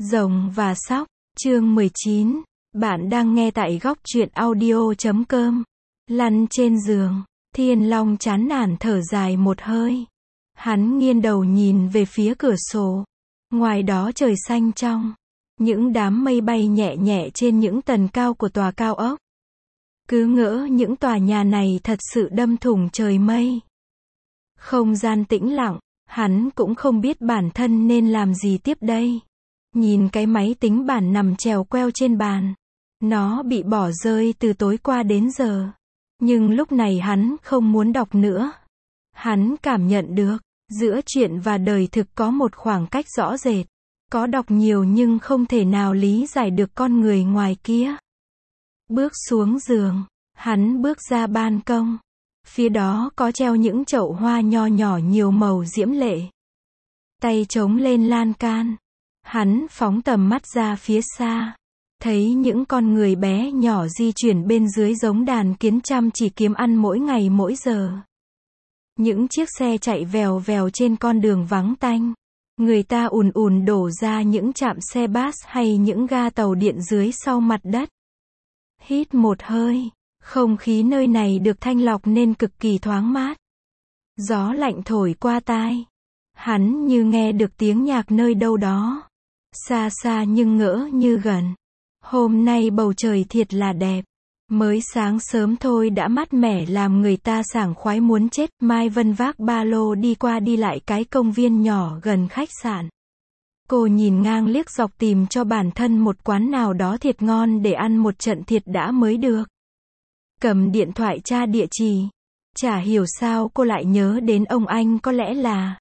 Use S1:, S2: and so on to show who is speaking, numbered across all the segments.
S1: Rồng và Sóc, chương 19. Bạn đang nghe tại góc truyện audio.com. Lăn trên giường, Thiên Long chán nản thở dài một hơi. Hắn nghiêng đầu nhìn về phía cửa sổ. Ngoài đó trời xanh trong. Những đám mây bay nhẹ nhẹ trên những tầng cao của tòa cao ốc. Cứ ngỡ những tòa nhà này thật sự đâm thủng trời mây. Không gian tĩnh lặng, hắn cũng không biết bản thân nên làm gì tiếp đây. Nhìn cái máy tính bảng nằm chèo queo trên bàn. Nó bị bỏ rơi từ tối qua đến giờ. Nhưng lúc này hắn không muốn đọc nữa. Hắn cảm nhận được, giữa chuyện và đời thực có một khoảng cách rõ rệt. Có đọc nhiều nhưng không thể nào lý giải được con người ngoài kia. Bước xuống giường, hắn bước ra ban công. Phía đó có treo những chậu hoa nho nhỏ nhiều màu diễm lệ. Tay chống lên lan can. Hắn phóng tầm mắt ra phía xa. Thấy những con người bé nhỏ di chuyển bên dưới giống đàn kiến chăm chỉ kiếm ăn mỗi ngày mỗi giờ. Những chiếc xe chạy vèo vèo trên con đường vắng tanh. Người ta ùn ùn đổ ra những trạm xe bus hay những ga tàu điện dưới sau mặt đất. Hít một hơi, không khí nơi này được thanh lọc nên cực kỳ thoáng mát. Gió lạnh thổi qua tai. Hắn như nghe được tiếng nhạc nơi đâu đó. Xa xa nhưng ngỡ như gần. Hôm nay bầu trời thiệt là đẹp. Mới sáng sớm thôi đã mát mẻ làm người ta sảng khoái muốn chết. Mai Vân vác ba lô đi qua đi lại cái công viên nhỏ gần khách sạn. Cô nhìn ngang liếc dọc tìm cho bản thân một quán nào đó thiệt ngon để ăn một trận thiệt đã mới được. Cầm điện thoại tra địa chỉ. Chả hiểu sao cô lại nhớ đến ông anh, có lẽ là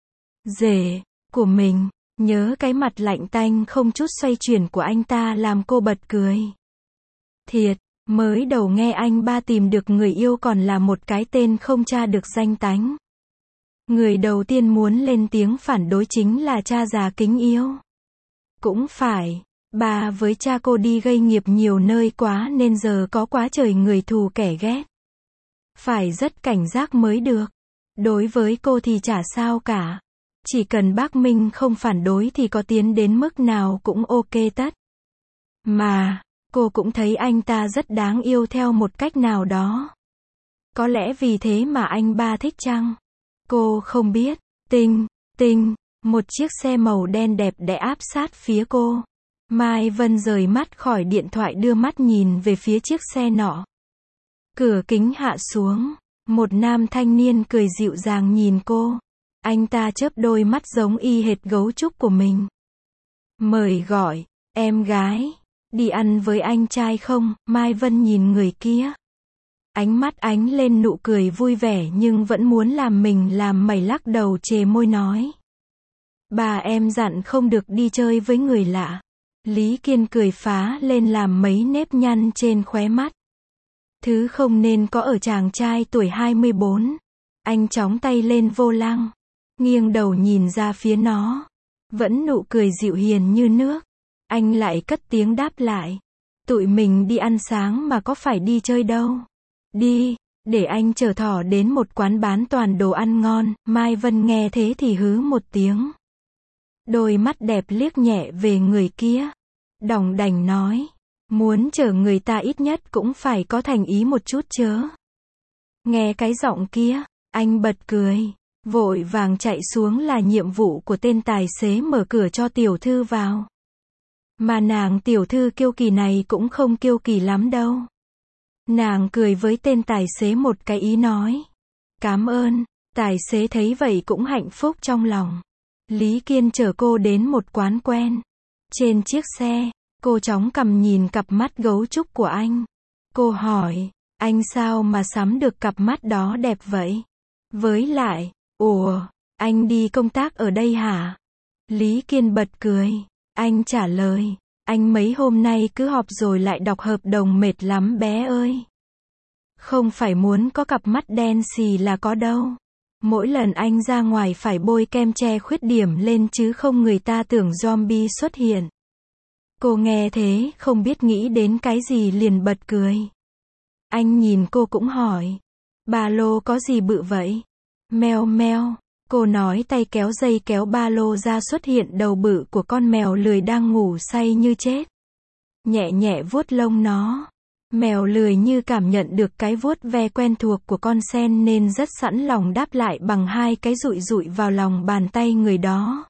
S1: rể của mình. Nhớ cái mặt lạnh tanh không chút xoay chuyển của anh ta làm cô bật cười. Thiệt, mới đầu nghe anh ba tìm được người yêu còn là một cái tên không tra được danh tánh. Người đầu tiên muốn lên tiếng phản đối chính là cha già kính yêu. Cũng phải, bà với cha cô đi gây nghiệp nhiều nơi quá nên giờ có quá trời người thù kẻ ghét. Phải rất cảnh giác mới được. Đối với cô thì chả sao cả. Chỉ cần bác Minh không phản đối thì có tiến đến mức nào cũng ok tất. Mà, cô cũng thấy anh ta rất đáng yêu theo một cách nào đó. Có lẽ vì thế mà anh ba thích chăng? Cô không biết. Tinh, một chiếc xe màu đen đẹp đẽ áp sát phía cô. Mai Vân rời mắt khỏi điện thoại đưa mắt nhìn về phía chiếc xe nọ. Cửa kính hạ xuống. Một nam thanh niên cười dịu dàng nhìn cô. Anh ta chớp đôi mắt giống y hệt gấu trúc của mình. Mời gọi, em gái, đi ăn với anh trai không? Mai Vân nhìn người kia. Ánh mắt ánh lên nụ cười vui vẻ nhưng vẫn muốn làm mình làm mẩy, lắc đầu chề môi nói. Bà em dặn không được đi chơi với người lạ. Lý Kiên cười phá lên làm mấy nếp nhăn trên khóe mắt. Thứ không nên có ở chàng trai tuổi 24. Anh chóng tay lên vô lăng. Nghiêng đầu nhìn ra phía nó. Vẫn nụ cười dịu hiền như nước. Anh lại cất tiếng đáp lại. Tụi mình đi ăn sáng mà có phải đi chơi đâu. Đi, để anh chở thỏ đến một quán bán toàn đồ ăn ngon. Mai Vân nghe thế thì hứ một tiếng. Đôi mắt đẹp liếc nhẹ về người kia. Đỏng đành nói. Muốn chở người ta ít nhất cũng phải có thành ý một chút chớ. Nghe cái giọng kia, anh bật cười. Vội vàng chạy xuống là nhiệm vụ của tên tài xế mở cửa cho tiểu thư vào. Mà nàng tiểu thư kiêu kỳ này cũng không kiêu kỳ lắm đâu. Nàng cười với tên tài xế một cái ý nói. Cảm ơn. Tài xế thấy vậy cũng hạnh phúc trong lòng. Lý Kiên chở cô đến một quán quen. Trên chiếc xe, cô chóng cầm nhìn cặp mắt gấu trúc của anh. Cô hỏi, anh sao mà sắm được cặp mắt đó đẹp vậy? Với lại, ủa, anh đi công tác ở đây hả? Lý Kiên bật cười. Anh trả lời, anh mấy hôm nay cứ họp rồi lại đọc hợp đồng mệt lắm bé ơi. Không phải muốn có cặp mắt đen xì là có đâu. Mỗi lần anh ra ngoài phải bôi kem che khuyết điểm lên chứ không người ta tưởng zombie xuất hiện. Cô nghe thế không biết nghĩ đến cái gì liền bật cười. Anh nhìn cô cũng hỏi. Ba lô có gì bự vậy? Meo meo. Cô nói tay kéo dây kéo ba lô ra, xuất hiện đầu bự của con mèo lười đang ngủ say như chết. Nhẹ nhẹ vuốt lông nó. Mèo lười như cảm nhận được cái vuốt ve quen thuộc của con sen nên rất sẵn lòng đáp lại bằng hai cái dụi dụi vào lòng bàn tay người đó.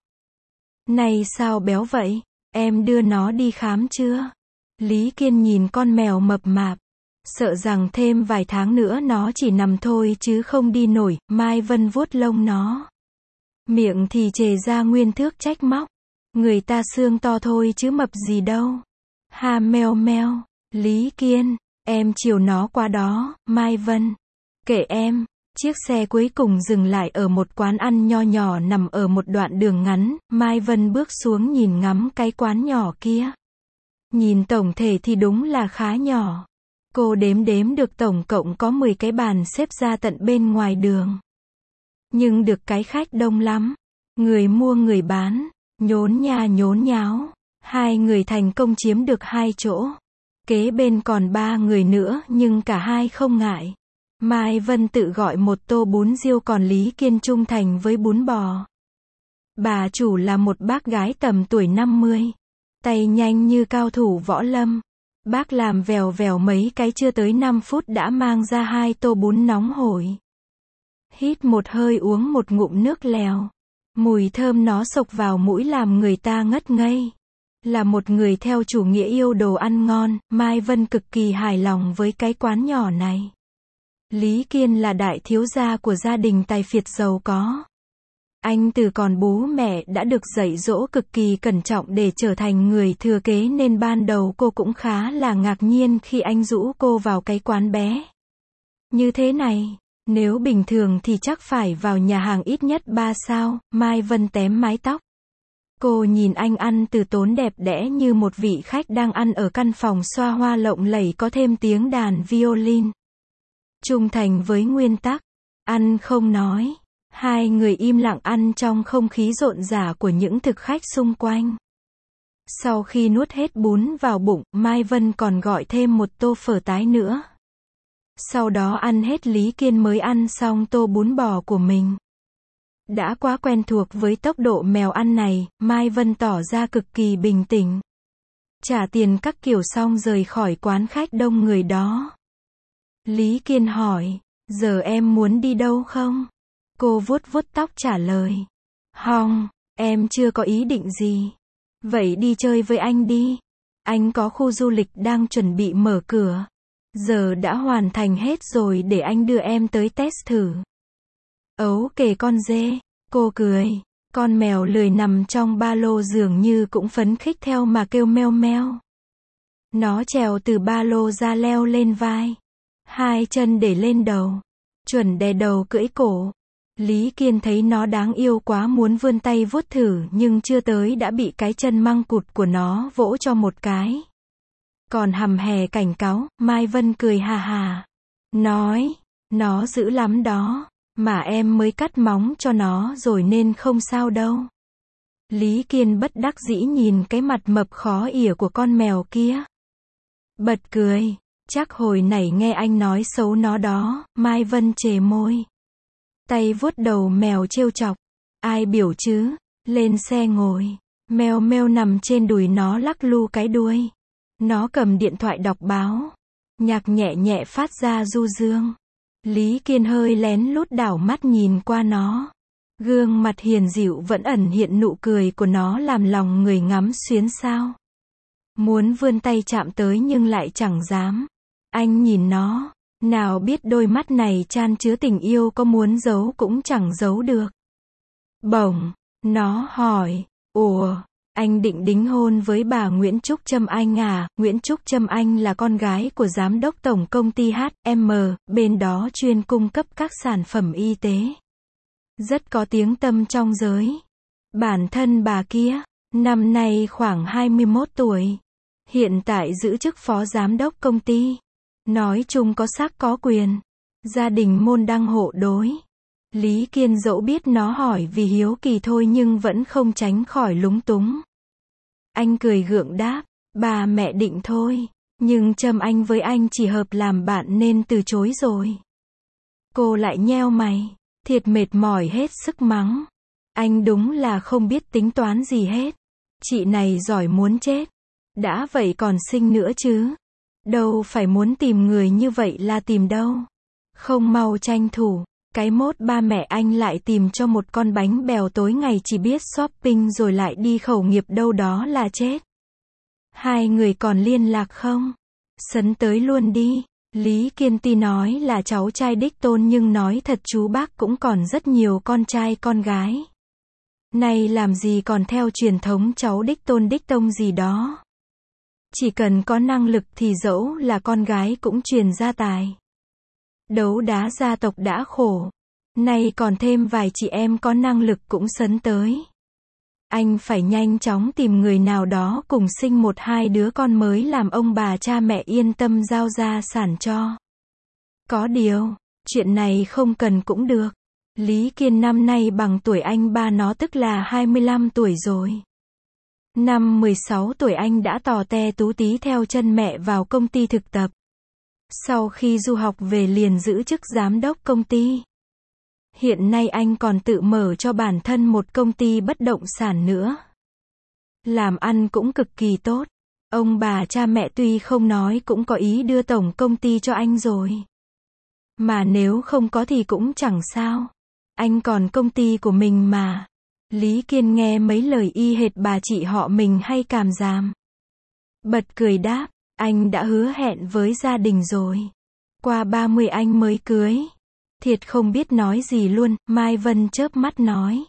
S1: Này sao béo vậy? Em đưa nó đi khám chưa? Lý Kiên nhìn con mèo mập mạp. Sợ rằng thêm vài tháng nữa nó chỉ nằm thôi chứ không đi nổi. Mai Vân vuốt lông nó. Miệng thì chề ra nguyên thước trách móc. Người ta xương to thôi chứ mập gì đâu. Ha meo meo. Lý Kiên, em chiều nó qua đó. Mai Vân. Kệ em. Chiếc xe cuối cùng dừng lại ở một quán ăn nho nhỏ nằm ở một đoạn đường ngắn. Mai Vân bước xuống nhìn ngắm cái quán nhỏ kia. Nhìn tổng thể thì đúng là khá nhỏ. Cô đếm được tổng cộng có 10 cái bàn xếp ra tận bên ngoài đường. Nhưng được cái khách đông lắm. Người mua người bán, nhốn nha nhốn nháo. Hai người thành công chiếm được 2 chỗ. Kế bên còn 3 người nữa nhưng cả hai không ngại. Mai Vân tự gọi một tô bún riêu, còn Lý Kiên trung thành với bún bò. Bà chủ là một bác gái tầm tuổi 50. Tay nhanh như cao thủ võ lâm. Bác làm vèo vèo mấy cái chưa tới 5 phút đã mang ra 2 tô bún nóng hổi. Hít một hơi uống một ngụm nước lèo. Mùi thơm nó xộc vào mũi làm người ta ngất ngây. Là một người theo chủ nghĩa yêu đồ ăn ngon, Mai Vân cực kỳ hài lòng với cái quán nhỏ này. Lý Kiên là đại thiếu gia của gia đình tài phiệt giàu có. Anh từ còn bú mẹ đã được dạy dỗ cực kỳ cẩn trọng để trở thành người thừa kế, nên ban đầu cô cũng khá là ngạc nhiên khi anh rũ cô vào cái quán bé như thế này. Nếu bình thường thì chắc phải vào nhà hàng ít nhất 3 sao. Mai Vân tém mái tóc. Cô nhìn anh ăn từ tốn đẹp đẽ như một vị khách đang ăn ở căn phòng xoa hoa lộng lẫy có thêm tiếng đàn violin. Trung thành với nguyên tắc, ăn không nói. Hai người im lặng ăn trong không khí rộn rã của những thực khách xung quanh. Sau khi nuốt hết bún vào bụng, Mai Vân còn gọi thêm một tô phở tái nữa. Sau đó ăn hết, Lý Kiên mới ăn xong tô bún bò của mình. Đã quá quen thuộc với tốc độ mèo ăn này, Mai Vân tỏ ra cực kỳ bình tĩnh. Trả tiền các kiểu xong rời khỏi quán khách đông người đó. Lý Kiên hỏi, giờ em muốn đi đâu không? Cô vuốt vuốt tóc trả lời. Hong, em chưa có ý định gì. Vậy đi chơi với anh đi. Anh có khu du lịch đang chuẩn bị mở cửa. Giờ đã hoàn thành hết rồi, để anh đưa em tới test thử. Ấu kể con dê. Cô cười. Con mèo lười nằm trong ba lô dường như cũng phấn khích theo mà kêu meo meo. Nó trèo từ ba lô ra leo lên vai. Hai chân để lên đầu. Chuẩn đè đầu cưỡi cổ. Lý Kiên thấy nó đáng yêu quá muốn vươn tay vuốt thử, nhưng chưa tới đã bị cái chân măng cụt của nó vỗ cho một cái. Còn hầm hè cảnh cáo. Mai Vân cười hà hà. Nói, nó dữ lắm đó. Mà em mới cắt móng cho nó rồi nên không sao đâu. Lý Kiên bất đắc dĩ nhìn cái mặt mập khó ỉa của con mèo kia. Bật cười. Chắc hồi nãy nghe anh nói xấu nó đó. Mai Vân chề môi. Tay vuốt đầu mèo trêu chọc. Ai biểu chứ. Lên xe ngồi. Mèo meo nằm trên đùi nó lắc lư cái đuôi. Nó cầm điện thoại đọc báo. Nhạc nhẹ nhẹ phát ra du dương. Lý Kiên hơi lén lút đảo mắt nhìn qua nó. Gương mặt hiền dịu vẫn ẩn hiện nụ cười của nó làm lòng người ngắm xuyến sao. Muốn vươn tay chạm tới nhưng lại chẳng dám. Anh nhìn nó. Nào biết đôi mắt này chan chứa tình yêu, có muốn giấu cũng chẳng giấu được. Bỗng, nó hỏi, ủa, anh định đính hôn với bà Nguyễn Trúc Trâm Anh à? Nguyễn Trúc Trâm Anh là con gái của giám đốc tổng công ty HM, bên đó chuyên cung cấp các sản phẩm y tế. Rất có tiếng tăm trong giới. Bản thân bà kia, năm nay khoảng 21 tuổi. Hiện tại giữ chức phó giám đốc công ty. Nói chung có sắc có quyền. Gia đình môn đăng hộ đối. Lý Kiên dẫu biết nó hỏi vì hiếu kỳ thôi nhưng vẫn không tránh khỏi lúng túng. Anh cười gượng đáp, bà mẹ định thôi, nhưng Trâm Anh với anh chỉ hợp làm bạn nên từ chối rồi. Cô lại nheo mày, Thiệt mệt mỏi hết sức mắng. Anh đúng là không biết tính toán gì hết. Chị này giỏi muốn chết. Đã vậy còn xinh nữa chứ. Đâu phải muốn tìm người như vậy là tìm đâu. Không mau tranh thủ. Cái mốt ba mẹ anh lại tìm cho một con bánh bèo tối ngày chỉ biết shopping rồi lại đi khẩu nghiệp đâu đó là chết. Hai người còn liên lạc không? Sấn tới luôn đi. Lý Kiên tuy nói là cháu trai đích tôn nhưng nói thật chú bác cũng còn rất nhiều con trai con gái. Này làm gì còn theo truyền thống cháu đích tôn đích tông gì đó. Chỉ cần có năng lực thì dẫu là con gái cũng truyền gia tài. Đấu đá gia tộc đã khổ. Nay còn thêm vài chị em có năng lực cũng sấn tới. Anh phải nhanh chóng tìm người nào đó cùng sinh một hai đứa con mới làm ông bà cha mẹ yên tâm giao gia sản cho. Có điều, chuyện này không cần cũng được. Lý Kiên năm nay bằng tuổi anh ba nó tức là 25 tuổi rồi. Năm 16 tuổi anh đã tò te tú tí theo chân mẹ vào công ty thực tập. Sau khi du học về liền giữ chức giám đốc công ty. Hiện nay anh còn tự mở cho bản thân một công ty bất động sản nữa. Làm ăn cũng cực kỳ tốt. Ông bà cha mẹ tuy không nói cũng có ý đưa tổng công ty cho anh rồi. Mà nếu không có thì cũng chẳng sao. Anh còn công ty của mình mà. Lý Kiên nghe mấy lời y hệt bà chị họ mình hay cảm giảm. Bật cười đáp, anh đã hứa hẹn với gia đình rồi. Qua 30 anh mới cưới. Thiệt không biết nói gì luôn, Mai Vân chớp mắt nói.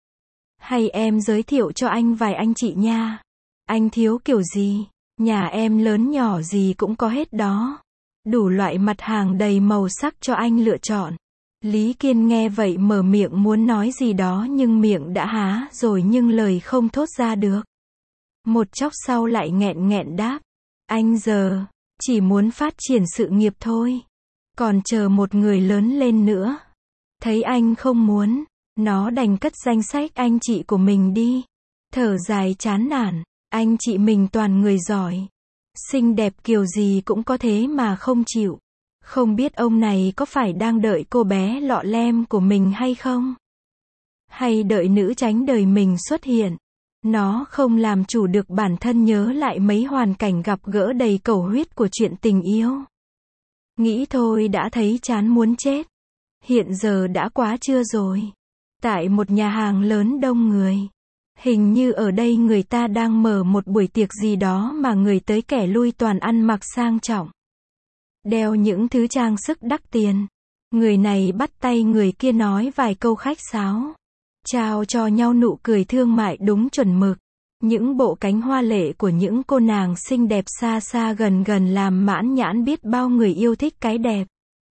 S1: Hay em giới thiệu cho anh vài anh chị nha. Anh thiếu kiểu gì? Nhà em lớn nhỏ gì cũng có hết đó. Đủ loại mặt hàng đầy màu sắc cho anh lựa chọn. Lý Kiên nghe vậy mở miệng muốn nói gì đó nhưng miệng đã há rồi nhưng lời không thốt ra được. Một chốc sau lại nghẹn nghẹn đáp. Anh giờ, chỉ muốn phát triển sự nghiệp thôi. Còn chờ một người lớn lên nữa. Thấy anh không muốn, nó đành cất danh sách anh chị của mình đi. Thở dài chán nản, anh chị mình toàn người giỏi. Xinh đẹp kiểu gì cũng có thế mà không chịu. Không biết ông này có phải đang đợi cô bé lọ lem của mình hay không? Hay đợi nữ tránh đời mình xuất hiện? Nó không làm chủ được bản thân nhớ lại mấy hoàn cảnh gặp gỡ đầy cầu huyết của chuyện tình yêu. Nghĩ thôi đã thấy chán muốn chết. Hiện giờ đã quá trưa rồi. Tại một nhà hàng lớn đông người. Hình như ở đây người ta đang mở một buổi tiệc gì đó mà người tới kẻ lui toàn ăn mặc sang trọng. Đeo những thứ trang sức đắt tiền. Người này bắt tay người kia nói vài câu khách sáo. Trao cho nhau nụ cười thương mại đúng chuẩn mực. Những bộ cánh hoa lệ của những cô nàng xinh đẹp xa xa gần gần làm mãn nhãn biết bao người yêu thích cái đẹp.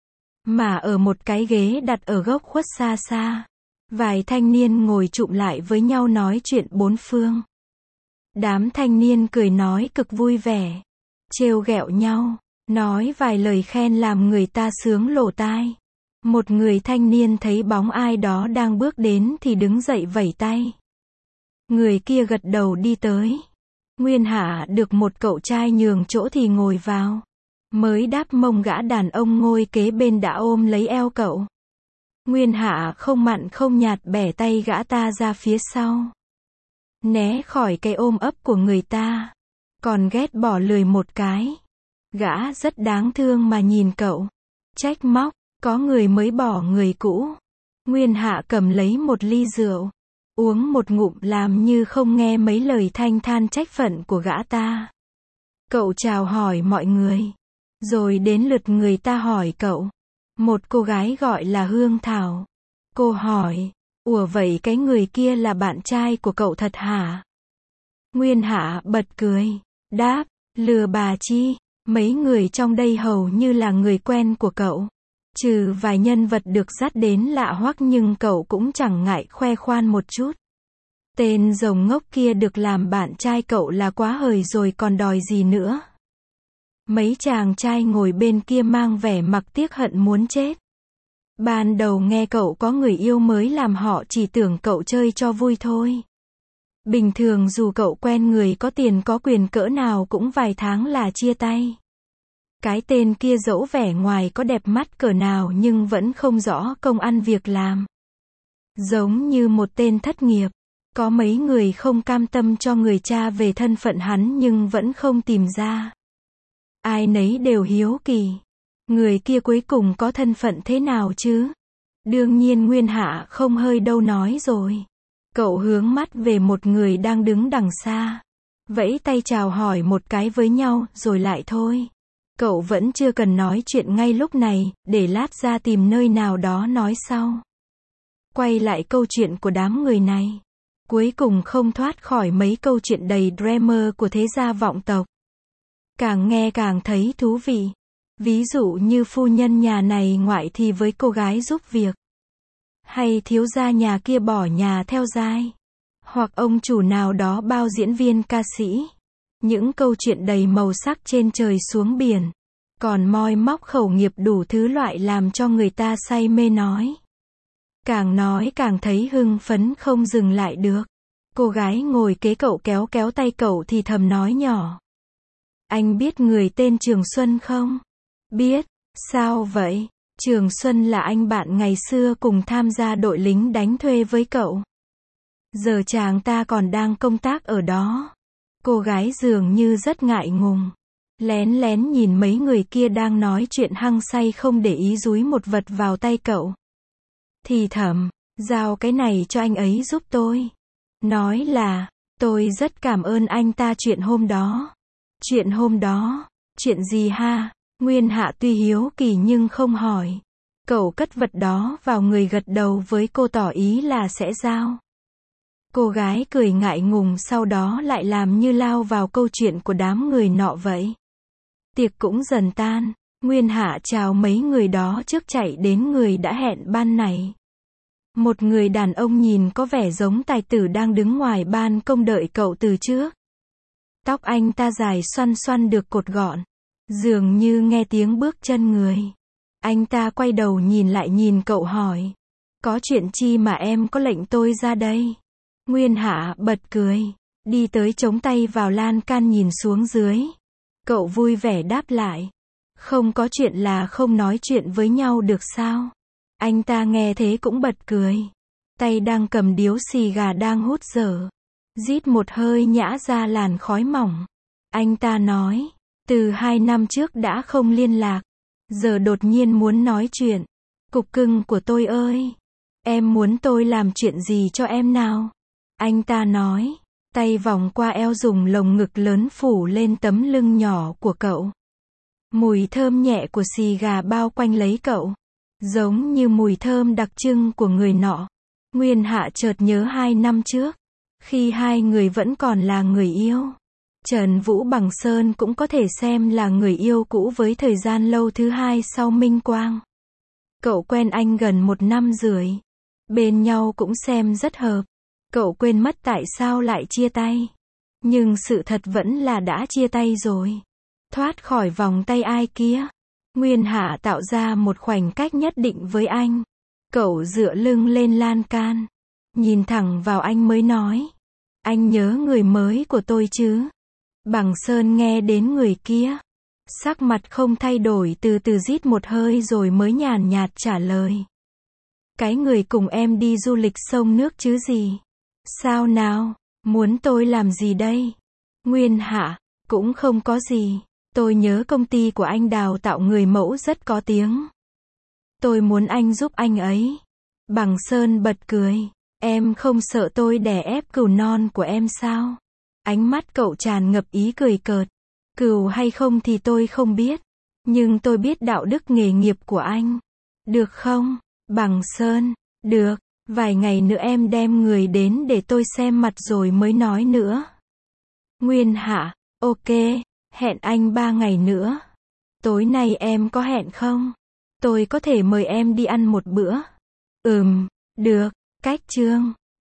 S1: Mà ở một cái ghế đặt ở góc khuất xa xa. Vài thanh niên ngồi chụm lại với nhau nói chuyện bốn phương. Đám thanh niên cười nói cực vui vẻ. Trêu ghẹo nhau. Nói vài lời khen làm người ta sướng lỗ tai. Một người thanh niên thấy bóng ai đó đang bước đến thì đứng dậy vẩy tay. Người kia gật đầu đi tới. Nguyên Hạ được một cậu trai nhường chỗ thì ngồi vào. Mới đáp mông gã đàn ông ngồi kế bên đã ôm lấy eo cậu. Nguyên Hạ không mặn không nhạt bẻ tay gã ta ra phía sau. Né khỏi cái ôm ấp của người ta. Còn ghét bỏ lười một cái. Gã rất đáng thương mà nhìn cậu. Trách móc, có người mới bỏ người cũ. Nguyên Hạ cầm lấy một ly rượu. Uống một ngụm làm như không nghe mấy lời thanh than trách phận của gã ta. Cậu chào hỏi mọi người. Rồi đến lượt người ta hỏi cậu. Một cô gái gọi là Hương Thảo. Cô hỏi, ủa vậy cái người kia là bạn trai của cậu thật hả? Nguyên Hạ bật cười. Đáp, lừa bà chi, mấy người trong đây hầu như là người quen của cậu. Trừ vài nhân vật được dắt đến lạ hoắc nhưng cậu cũng chẳng ngại khoe khoan một chút. Tên rồng ngốc kia được làm bạn trai cậu là quá hời rồi còn đòi gì nữa. Mấy chàng trai ngồi bên kia mang vẻ mặc tiếc hận muốn chết. Ban đầu nghe cậu có người yêu mới làm họ chỉ tưởng cậu chơi cho vui thôi. Bình thường dù cậu quen người có tiền có quyền cỡ nào cũng vài tháng là chia tay. Cái tên kia dẫu vẻ ngoài có đẹp mắt cỡ nào nhưng vẫn không rõ công ăn việc làm. Giống như một tên thất nghiệp. Có mấy người không cam tâm cho người cha về thân phận hắn nhưng vẫn không tìm ra. Ai nấy đều hiếu kỳ. Người kia cuối cùng có thân phận thế nào chứ? Đương nhiên Nguyên Hạ không hơi đâu nói rồi. Cậu hướng mắt về một người đang đứng đằng xa. Vẫy tay chào hỏi một cái với nhau rồi lại thôi. Cậu vẫn chưa cần nói chuyện ngay lúc này, để lát ra tìm nơi nào đó nói sau. Quay lại câu chuyện của đám người này. Cuối cùng không thoát khỏi mấy câu chuyện đầy drama của thế gia vọng tộc. Càng nghe càng thấy thú vị. Ví dụ như phu nhân nhà này ngoại thì với cô gái giúp việc. Hay thiếu gia nhà kia bỏ nhà theo giai. Hoặc ông chủ nào đó bao diễn viên ca sĩ. Những câu chuyện đầy màu sắc trên trời xuống biển. Còn moi móc khẩu nghiệp đủ thứ loại làm cho người ta say mê nói. Nói càng thấy hưng phấn không dừng lại được. Cô gái ngồi kế cậu kéo kéo tay cậu thì thầm nói nhỏ. Anh biết người tên Trường Xuân không? Biết. Sao vậy? Trường Xuân là anh bạn ngày xưa cùng tham gia đội lính đánh thuê với cậu. Giờ chàng ta còn đang công tác ở đó. Cô gái dường như rất ngại ngùng. Lén lén nhìn mấy người kia đang nói chuyện hăng say không để ý dúi một vật vào tay cậu. Thì thầm, giao cái này cho anh ấy giúp tôi. Nói là, tôi rất cảm ơn anh ta chuyện hôm đó. Chuyện hôm đó, chuyện gì ha? Nguyên Hạ tuy hiếu kỳ nhưng không hỏi. Cậu cất vật đó vào người gật đầu với cô tỏ ý là sẽ giao. Cô gái cười ngại ngùng sau đó lại làm như lao vào câu chuyện của đám người nọ vậy. Tiệc cũng dần tan. Nguyên Hạ chào mấy người đó trước chạy đến người đã hẹn ban này. Một người đàn ông nhìn có vẻ giống tài tử đang đứng ngoài ban công đợi cậu từ trước. Tóc anh ta dài xoăn xoăn được cột gọn. Dường như nghe tiếng bước chân người. Anh ta quay đầu nhìn lại nhìn cậu hỏi. Có chuyện chi mà em có lệnh tôi ra đây? Nguyên Hạ bật cười. Đi tới chống tay vào lan can nhìn xuống dưới. Cậu vui vẻ đáp lại. Không có chuyện là không nói chuyện với nhau được sao? Anh ta nghe thế cũng bật cười. Tay đang cầm điếu xì gà đang hút dở. Rít một hơi nhả ra làn khói mỏng. Anh ta nói. Từ 2 năm trước đã không liên lạc. Giờ đột nhiên muốn nói chuyện. Cục cưng của tôi ơi. Em muốn tôi làm chuyện gì cho em nào? Anh ta nói. Tay vòng qua eo dùng lồng ngực lớn phủ lên tấm lưng nhỏ của cậu. Mùi thơm nhẹ của xì gà bao quanh lấy cậu. Giống như mùi thơm đặc trưng của người nọ. Nguyên Hạ chợt nhớ 2 năm trước. Khi hai người vẫn còn là người yêu. Trần Vũ Bằng Sơn cũng có thể xem là người yêu cũ với thời gian lâu thứ hai sau Minh Quang. Cậu quen anh gần 1 năm rưỡi. Bên nhau cũng xem rất hợp. Cậu quên mất tại sao lại chia tay. Nhưng sự thật vẫn là đã chia tay rồi. Thoát khỏi vòng tay ai kia. Nguyên Hạ tạo ra một khoảnh cách nhất định với anh. Cậu dựa lưng lên lan can. Nhìn thẳng vào anh mới nói. Anh nhớ người mới của tôi chứ? Bằng Sơn nghe đến người kia. Sắc mặt không thay đổi từ từ rít một hơi rồi mới nhàn nhạt trả lời. Cái người cùng em đi du lịch sông nước chứ gì? Sao nào? Muốn tôi làm gì đây? Nguyên Hạ, cũng không có gì. Tôi nhớ công ty của anh đào tạo người mẫu rất có tiếng. Tôi muốn anh giúp anh ấy. Bằng Sơn bật cười. Em không sợ tôi đè ép cừu non của em sao? Ánh mắt cậu tràn ngập ý cười cợt. Cừu hay không thì tôi không biết. Nhưng tôi biết đạo đức nghề nghiệp của anh. Được không? Bằng Sơn. Được. Vài ngày nữa em đem người đến để tôi xem mặt rồi mới nói nữa. Nguyên Hạ. Ok. Hẹn anh 3 ngày nữa. Tối nay em có hẹn không? Tôi có thể mời em đi ăn một bữa. Được. Cách chương